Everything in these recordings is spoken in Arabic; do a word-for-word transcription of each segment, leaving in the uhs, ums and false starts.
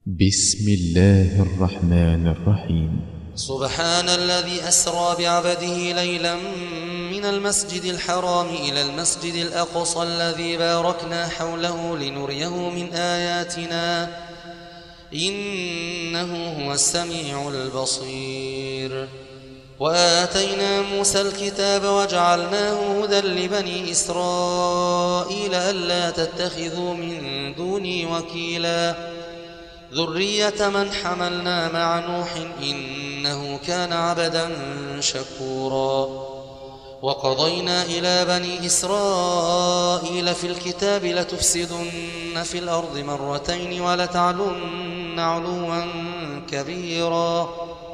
بسم الله الرحمن الرحيم. سبحان الذي أسرى بعبده ليلا من المسجد الحرام إلى المسجد الأقصى الذي باركنا حوله لنريه من آياتنا إنه هو السميع البصير. وآتينا موسى الكتاب وجعلناه هدى لبني إسرائيل ألا تتخذوا من دوني وكيلا ذرية من حملنا مع نوح إنه كان عبدا شكورا. وقضينا إلى بني إسرائيل في الكتاب لتفسدن في الأرض مرتين ولتعلن علوا كبيرا.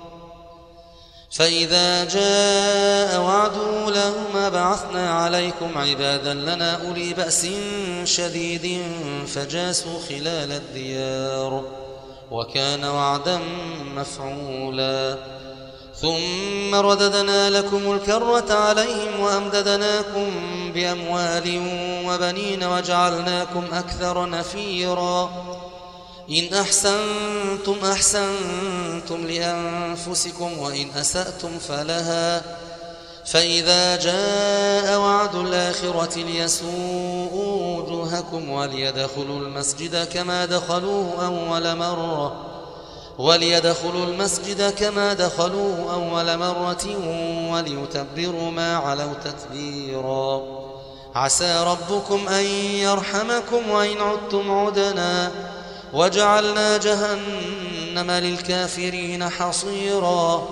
فإذا جاء وعد أولاهما بعثنا عليكم عبادا لنا أولي بأس شديد فجاسوا خلال الديار وكان وعدا مفعولا. ثم رددنا لكم الكرة عليهم وأمددناكم بأموال وبنين وجعلناكم أكثر نفيرا. إن أحسنتم أحسنتم لأنفسكم وإن أسأتم فلها. فإذا جاء وعد الآخرة ليسوءوا وجوهكم وليدخلوا المسجد كما دخلوه أول مرة وليدخلوا المسجد كما دخلوه أول مرة وليتبروا ما علوا تتبيرا. عسى ربكم أن يرحمكم وإن عدتم عدنا وجعلنا جهنم للكافرين حصيرا.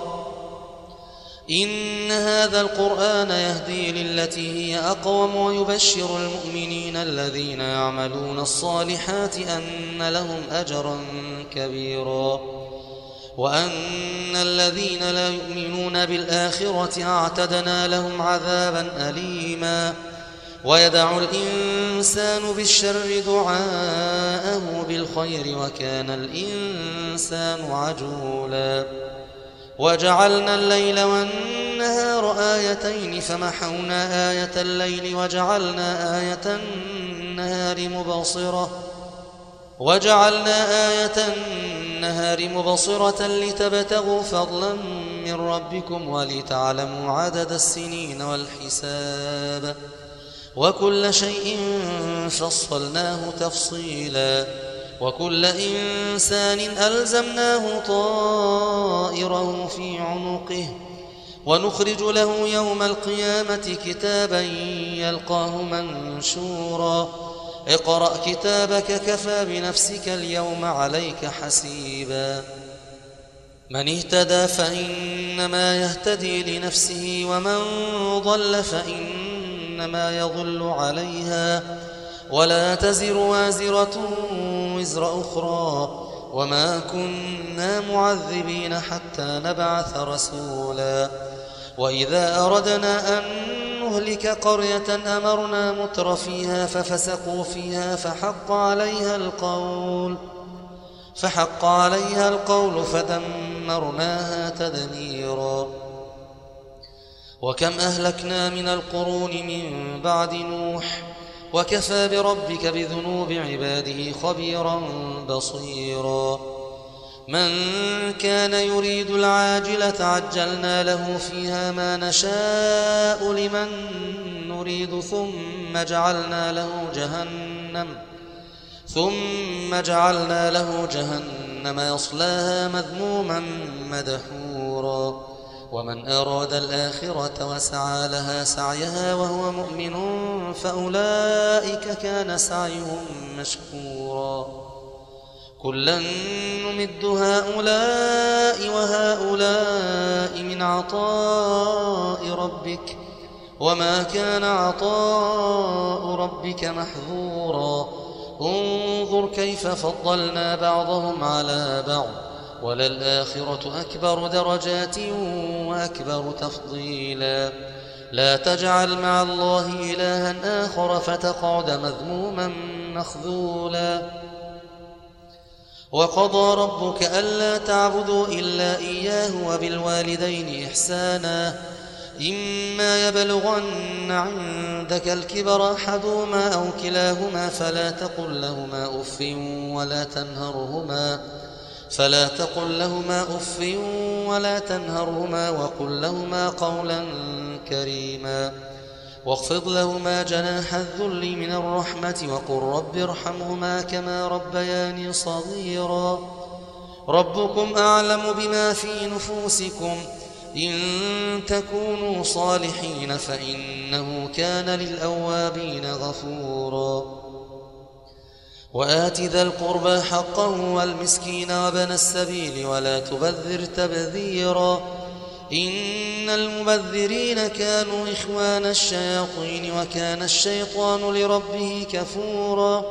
إن هذا القرآن يهدي للتي هي أقوم ويبشر المؤمنين الذين يعملون الصالحات أن لهم أجرا كبيرا وأن الذين لا يؤمنون بالآخرة أعتدنا لهم عذابا أليما. ويدع الإنسان بالشر دعاءه بالخير وكان الإنسان عجولا. وجعلنا الليل والنهار آيتين فمحونا آية الليل وجعلنا آية النهار مبصرة وجعلنا آية النهار مبصرة لتبتغوا فضلا من ربكم ولتعلموا عدد السنين والحساب وكل شيء فصلناه تفصيلا. وكل إنسان ألزمناه طائره في عنقه ونخرج له يوم القيامة كتابا يلقاه منشورا. اقرأ كتابك كفى بنفسك اليوم عليك حسيبا. من اهتدى فإنما يهتدي لنفسه ومن ضل فإنما يضل عليها ولا تزر وازرة وزر أخرى وما كنا معذبين حتى نبعث رسولا. وإذا أردنا أن نهلك قرية أمرنا متر فيها ففسقوا فيها فحق عليها القول فحق عليها القول فدمرناها تدميرا. وكم أهلكنا من القرون من بعد نوح وكفى بربك بذنوب عباده خبيرا بصيرا. من كان يريد العاجلة عجلنا له فيها ما نشاء لمن نريد ثم جعلنا له جهنم ثم جعلنا له جهنم يصلاها مذموما مدحورا. ومن أراد الآخرة وسعى لها سعيها وهو مؤمن فأولئك كان سعيهم مشكورا. كلا نمد هؤلاء وهؤلاء من عطاء ربك وما كان عطاء ربك محظورا. انظر كيف فضلنا بعضهم على بعض وللآخرة أكبر درجات وأكبر تفضيلا. لا تجعل مع الله إلها آخر فتقعد مذموما مخذولا. وقضى ربك ألا تعبدوا إلا إياه وبالوالدين إحسانا. إما يبلغن عندك الكبر أحدهما أو كلاهما فلا تقل لهما أف ولا تنهرهما فلا تقل لهما أف ولا تنهرهما وقل لهما قولا كريما واخفض لهما جناح الذل من الرحمة وقل رب ارحمهما كما ربياني صغيرا ربكم أعلم بما في نفوسكم إن تكونوا صالحين فإنه كان للأوابين غفورا وآت ذا القربى حقه والمسكين وابن السبيل ولا تبذر تبذيرا إن المبذرين كانوا إخوان الشياطين وكان الشيطان لربه كفورا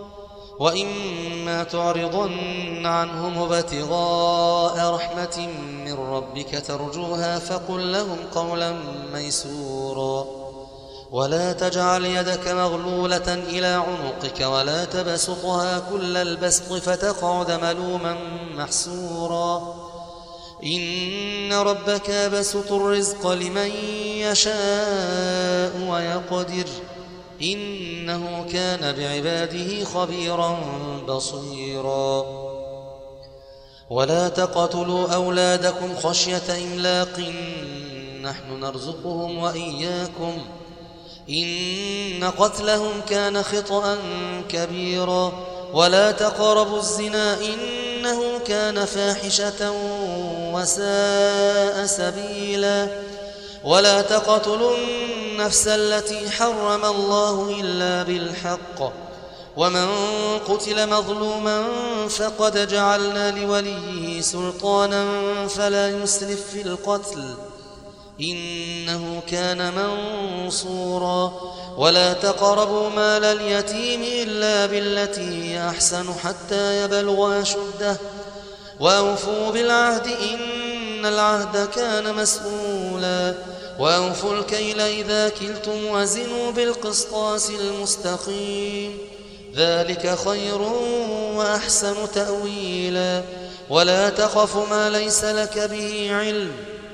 وإما تعرضن عنهم ابتغاء رحمة من ربك ترجوها فقل لهم قولا ميسورا ولا تجعل يدك مغلولة إلى عنقك ولا تبسطها كل البسط فتقعد ملوما محسورا إن ربك يبسط الرزق لمن يشاء ويقدر إنه كان بعباده خبيرا بصيرا ولا تقتلوا أولادكم خشية إملاق نحن نرزقهم وإياكم إن قتلهم كان خطأ كبيرا ولا تقربوا الزنا إنه كان فاحشة وساء سبيلا ولا تقتلوا النفس التي حرم الله إلا بالحق ومن قتل مظلوما فقد جعلنا لوليه سلطانا فلا يسرف في القتل إنه كان منصورا ولا تقربوا مال اليتيم إلا بالتي هي أحسن حتى يبلغ أشده وأوفوا بالعهد إن العهد كان مسؤولا وأوفوا الكيل إذا كلتم وزنوا بالقسطاس المستقيم ذلك خير وأحسن تأويلا ولا تخف ما ليس لك به علم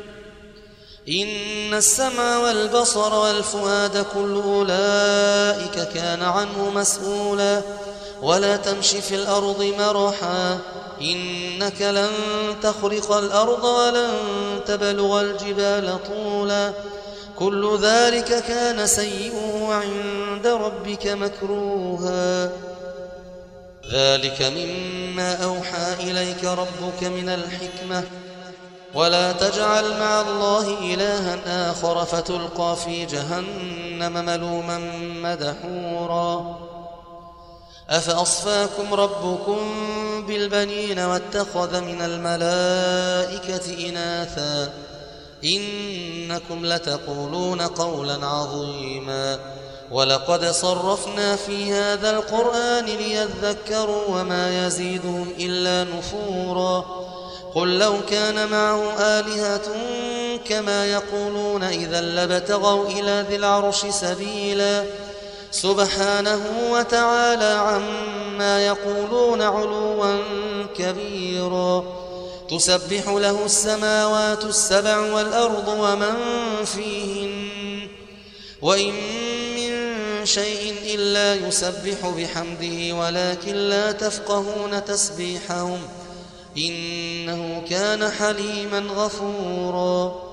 إن السمع والبصر والفؤاد كل أولئك كان عنه مسؤولا ولا تمش في الأرض مرحا إنك لن تخرق الأرض ولن تبلغ الجبال طولا كل ذلك كان سيئه عند ربك مكروها ذلك مما أوحى إليك ربك من الحكمة ولا تجعل مع الله إلها آخر فتلقى في جهنم ملوما مدحورا أفأصفاكم ربكم بالبنين واتخذ من الملائكة إناثا إنكم لتقولون قولا عظيما ولقد صرفنا في هذا القرآن ليذكروا وما يزيدهم إلا نفورا قل لو كان معه آلهة كما يقولون إذا لابتغوا إلى ذي العرش سبيلا سبحانه وتعالى عما يقولون علوا كبيرا تسبح له السماوات السبع والأرض ومن فيهن وإن من شيء إلا يسبح بحمده ولكن لا تفقهون تسبيحهم إنه كان حليما غفورا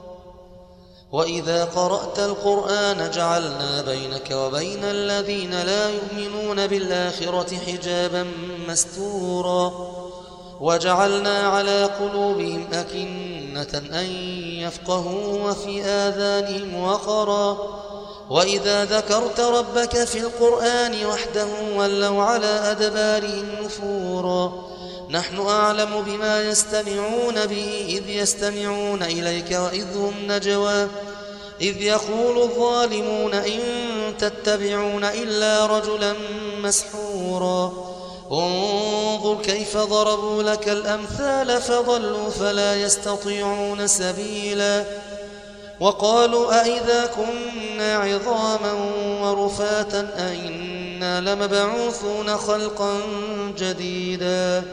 وإذا قرأت القرآن جعلنا بينك وبين الذين لا يؤمنون بالآخرة حجابا مستورا وجعلنا على قلوبهم أكنة أن يفقهوا وفي آذانهم وقرا وإذا ذكرت ربك في القرآن وحده ولوا على أدبارهم نفورا نحن أعلم بما يستمعون به إذ يستمعون إليك وإذ هم نجوى إذ يقول الظالمون إن تتبعون إلا رجلا مسحورا انظر كيف ضربوا لك الأمثال فضلوا فلا يستطيعون سبيلا وقالوا أئذا كنا عظاما ورفاتا أئنا لمبعوثون خلقا جديدا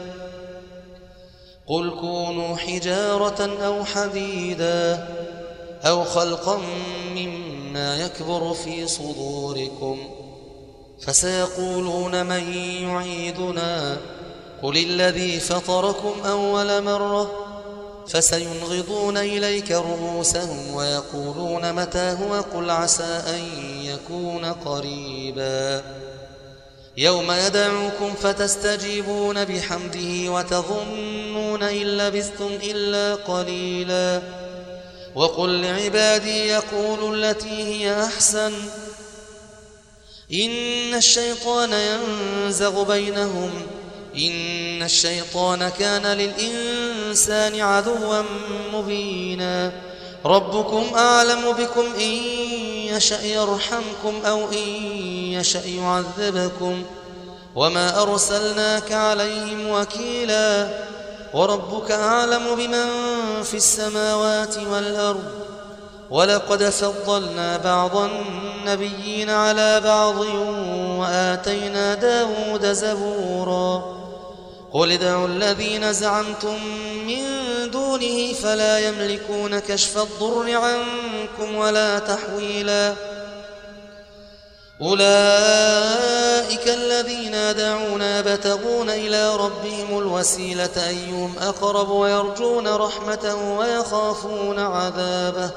قل كونوا حجارة أو حديدا أو خلقا مما يكبر في صدوركم فسيقولون من يعيدنا قل الذي فطركم أول مرة فسينغضون إليك رؤوسهم ويقولون متى هو قل عسى أن يكون قريبا يوم يدعوكم فتستجيبون بحمده وتظنون إن لبثتم إلا قليلا وقل لعبادي يقولوا التي هي أحسن إن الشيطان ينزغ بينهم إن الشيطان كان للإنسان عدوا مبينا ربكم أعلم بكم إن يشأ يرحمكم أو إن يشأ يعذبكم وما أرسلناك عليهم وكيلا وربك أعلم بمن في السماوات والأرض ولقد فضلنا بعض النبيين على بعض وآتينا داود زبورا قل ادعوا الذين زعمتم من دونه فلا يملكون كشف الضر عنكم ولا تحويلا أولئك الذين يدعون يبتغون إلى ربهم الوسيلة أيهم أقرب ويرجون رحمته ويخافون عذابه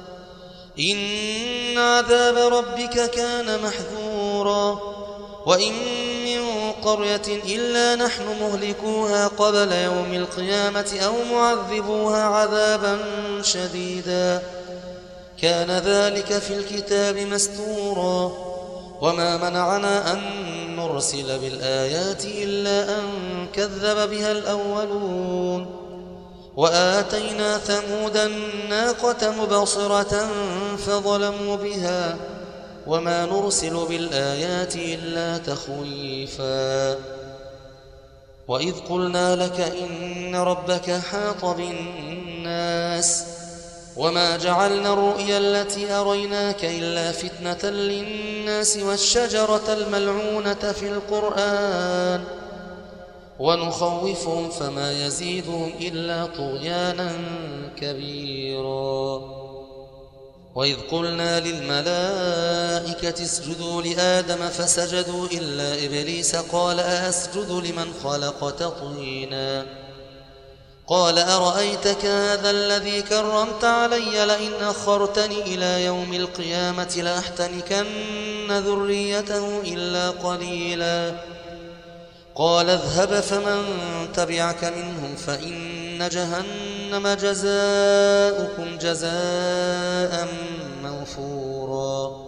إن عذاب ربك كان محذورا وإن من قرية إلا نحن مهلكوها قبل يوم القيامة أو معذبوها عذابا شديدا كان ذلك في الكتاب مستورا وما منعنا أن نرسل بالآيات إلا أن كذب بها الأولون وآتينا ثمود الناقة مبصرة فظلموا بها وما نرسل بالآيات إلا تخويفا وإذ قلنا لك إن ربك حاط بالناس وما جعلنا الرؤيا التي أريناك إلا فتنة للناس والشجرة الملعونة في القرآن ونخوفهم فما يزيدهم إلا طغيانا كبيرا وإذ قلنا للملائكة اسجدوا لآدم فسجدوا إلا إبليس قال أأسجد لمن خلقت طينا قال أرأيتك هذا الذي كرمت علي لئن أخرتني إلى يوم القيامة لأحتنكن ذريته إلا قليلا قال اذهب فمن تبعك منهم فإن جهنم جزاؤكم جزاء موفورا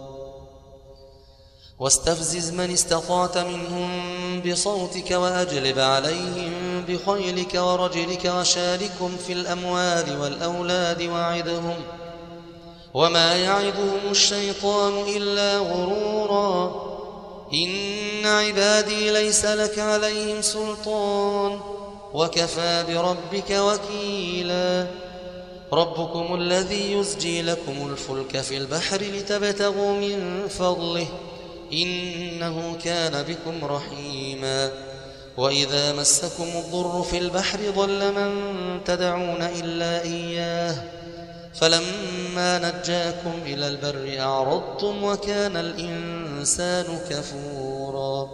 واستفزز من استطعت منهم بصوتك وأجلب عليهم بخيلك ورجلك وشاركهم في الأموال والأولاد وعدهم وما يعدهم الشيطان إلا غرورا إن عبادي ليس لك عليهم سلطان وكفى بربك وكيلا ربكم الذي يزجي لكم الفلك في البحر لتبتغوا من فضله إنه كان بكم رحيما وإذا مسكم الضر في البحر ضل من تدعون إلا إياه فلما نجاكم إلى البر أعرضتم وكان الإنسان كفورا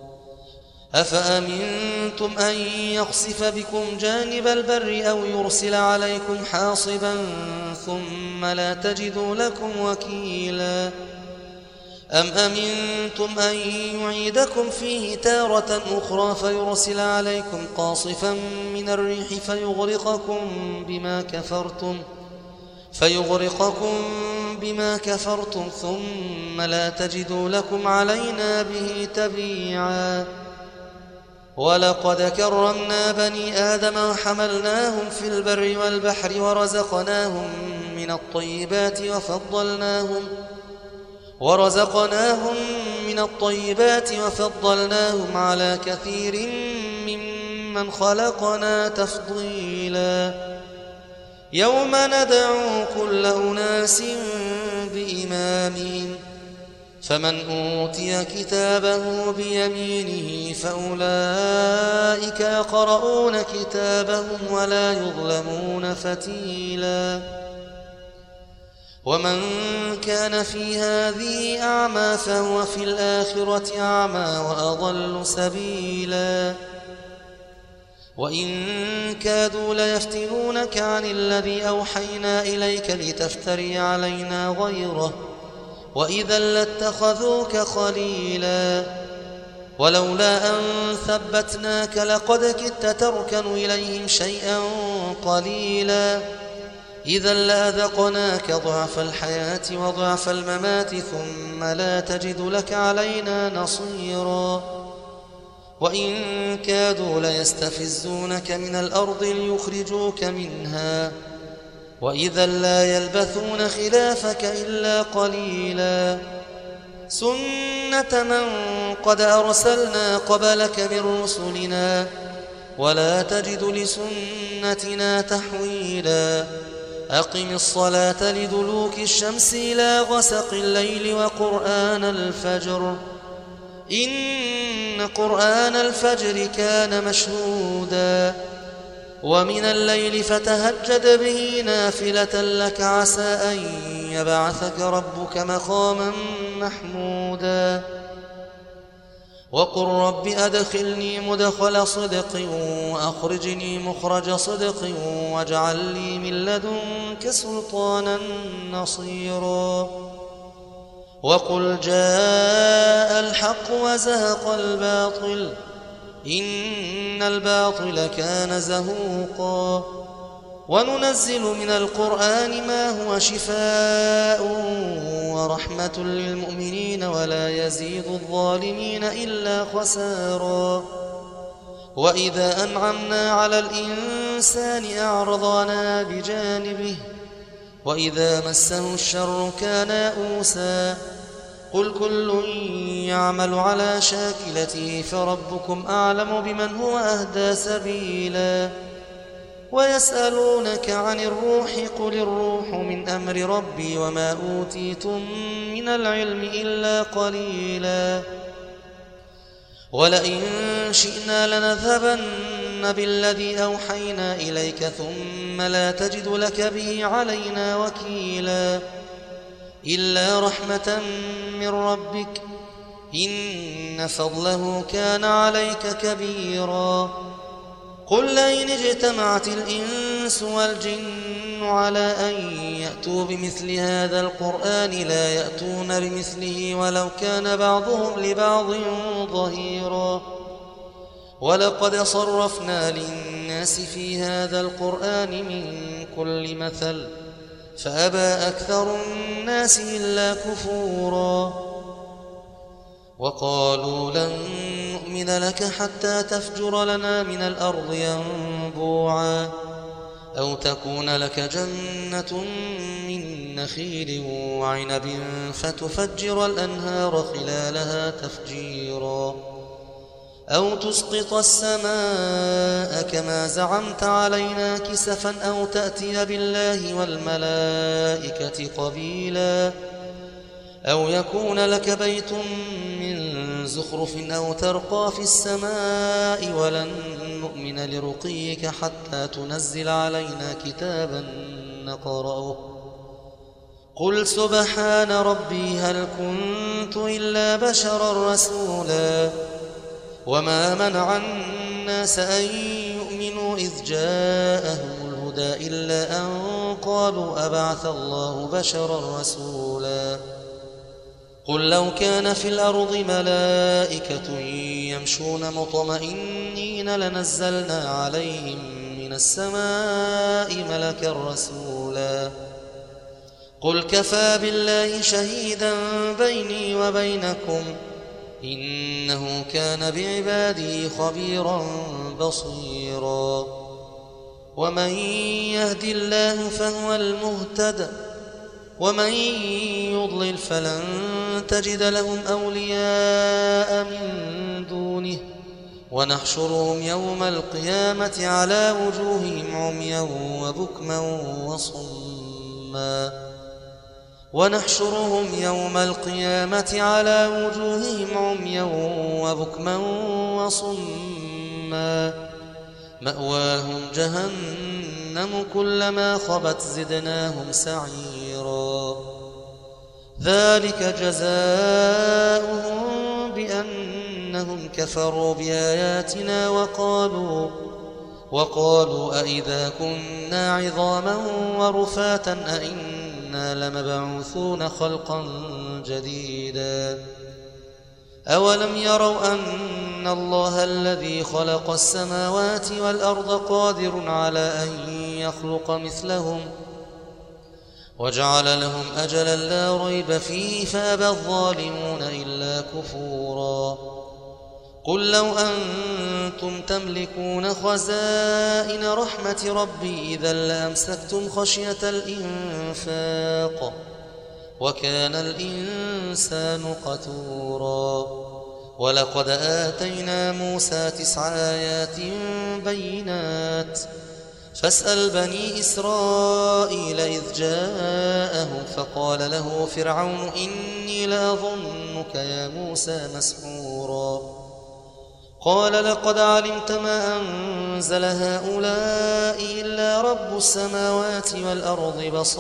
أفأمنتم أن يخسف بكم جانب البر أو يرسل عليكم حاصبا ثم لا تجدوا لكم وكيلا أم أمنتم أن يعيدكم فيه تارة أخرى فيرسل عليكم قاصفا من الريح فيغرقكم بما كفرتم فيغرقكم بما كفرتم ثم لا تجدوا لكم علينا به تبيعا ولقد كرمنا بني آدم وحملناهم في البر والبحر ورزقناهم من الطيبات وفضلناهم ورزقناهم من الطيبات وفضلناهم على كثير ممن خلقنا تفضيلا يوم ندعو كل أناس بإمامهم فمن أوتي كتابه بيمينه فأولئك يقرؤون كتابهم ولا يظلمون فتيلا ومن كان في هذه أعمى فهو في الآخرة أعمى وأضل سبيلا وإن كادوا ليفتنونك عن الذي أوحينا إليك لتفتري علينا غيره وإذا لاتخذوك خليلا ولولا أن ثبتناك لقد كدت تركن إليهم شيئا قليلا إذا لأذقناك ضعف الحياة وضعف الممات ثم لا تجد لك علينا نصيرا وإن كادوا ليستفزونك من الأرض ليخرجوك منها وإذا لا يلبثون خلافك إلا قليلا سنة من قد أرسلنا قبلك من رسلنا ولا تجد لسنتنا تحويلا أقم الصلاة لدلوك الشمس إلى غسق الليل وقرآن الفجر إن قرآن الفجر كان مشهودا ومن الليل فتهجد به نافلة لك عسى أن يبعثك ربك مقاما محمودا وقل رب أدخلني مدخل صدق وأخرجني مخرج صدق واجعل لي من لدنك سلطانا نصيرا وقل جاء الحق وزهق الباطل إن الباطل كان زهوقا وننزل من القرآن ما هو شفاء ورحمة للمؤمنين ولا يزيد الظالمين إلا خسارا وإذا أنعمنا على الإنسان أعرضنا بجانبه وإذا مسه الشر كان يئوسا قل كل يعمل على شاكلته فربكم أعلم بمن هو أهدى سبيلا ويسألونك عن الروح قل الروح من أمر ربي وما أوتيتم من العلم إلا قليلا ولئن شئنا لنذهبن بالذي أوحينا إليك ثم لا تجد لك به علينا وكيلا إلا رحمة من ربك إن فضله كان عليك كبيرا قل لئن اجتمعت الإنس والجن على أن يأتوا بمثل هذا القرآن لا يأتون بمثله ولو كان بعضهم لبعض ظهيرا ولقد صرفنا للناس في هذا القرآن من كل مثل فأبى أكثر الناس إلا كفورا وقالوا لن نؤمن لك حتى تفجر لنا من الأرض ينبوعا أو تكون لك جنة من نخيل وعنب فتفجر الأنهار خلالها تفجيرا أو تسقط السماء كما زعمت علينا كسفا أو تأتي بالله والملائكة قبيلا أو يكون لك بيت من زخرف أو ترقى في السماء ولن نؤمن لرقيك حتى تنزل علينا كتابا نقرأه قل سبحان ربي هل كنت إلا بشرا رسولا وما منع الناس أن يؤمنوا إذ جاءهم الهدى إلا أن قالوا أبعث الله بشرا رسولا قل لو كان في الأرض ملائكة يمشون مطمئنين لنزلنا عليهم من السماء ملكا رسولا قل كفى بالله شهيدا بيني وبينكم إنه كان بعباده خبيرا بصيرا ومن يهد الله فهو المهتد ومن يضلل فلن تجد لهم أولياء من دونه ونحشرهم يوم القيامة على وجوههم عميا وبكما وصما ونحشرهم يوم القيامة على وجوههم عميا وبكما وصما مأواهم جهنم كلما خبت زدناهم سعيرا ذلك جزاؤهم بأنهم كفروا بآياتنا وقالوا وقالوا أئذا كنا عظاما ورفاتا أئنا لمبعوثون خلقا جديدا أولم يروا أن الله الذي خلق السماوات والأرض قادر على أن يخلق مثلهم وجعل لهم أجلا لا ريب فيه فأبى الظالمون إلا كفورا قل لو أنتم تملكون خزائن رحمة ربي إذا لأمسكتم خشية الإنفاق وكان الإنسان قتورا ولقد آتينا موسى تسع آيات بينات فاسأل بني إسرائيل إذ جاءهم فقال له فرعون إني لأظنك يا موسى مسحورا قال لقد علمت ما أنزل هؤلاء إلا رب السماوات والأرض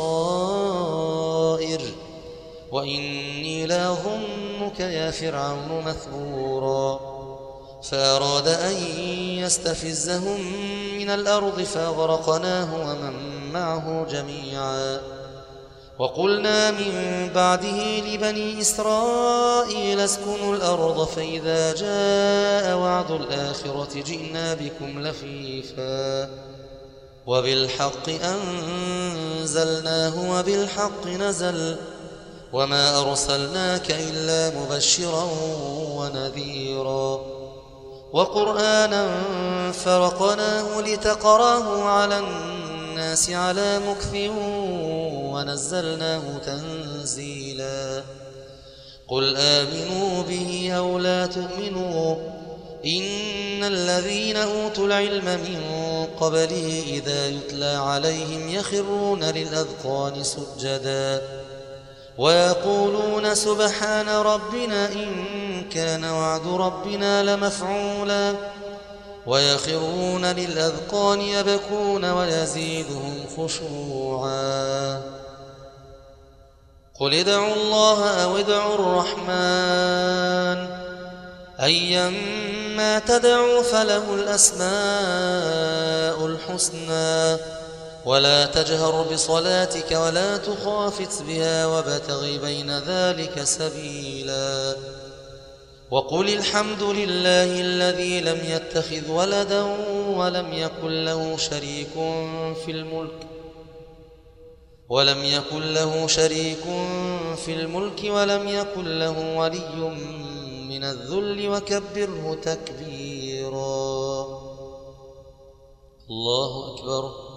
بصائر وإني لأظنك يا فرعون مثبورا فأراد أن يستفزهم من الأرض فأغرقناه ومن معه جميعا وقلنا من بعده لبني إسرائيل اسكنوا الأرض فإذا جاء وعد الآخرة جئنا بكم لفيفا وبالحق أنزلناه وبالحق نزل وما أرسلناك إلا مبشرا ونذيرا وقرآنا فرقناه لتقراه على الناس على مكث ونزلناه تنزيلا قل آمنوا به أو لا تؤمنوا إن الذين أوتوا العلم من قبله إذا يتلى عليهم يخرون للأذقان سجدا ويقولون سبحان ربنا إن كان وعد ربنا لمفعولا ويخرون للأذقان يبكون ويزيدهم خشوعا قل ادعوا الله أو ادعوا الرحمن أيما تدعوا فله الأسماء الحسنى ولا تجهر بصلاتك ولا تخافت بها وابتغ بين ذلك سبيلا وقل الحمد لله الذي لم يتخذ ولدا ولم يكن له شريك في الملك ولم يكن له شريك في الملك ولم يكن له ولي من الذل وكبره تكبيرا الله أكبر.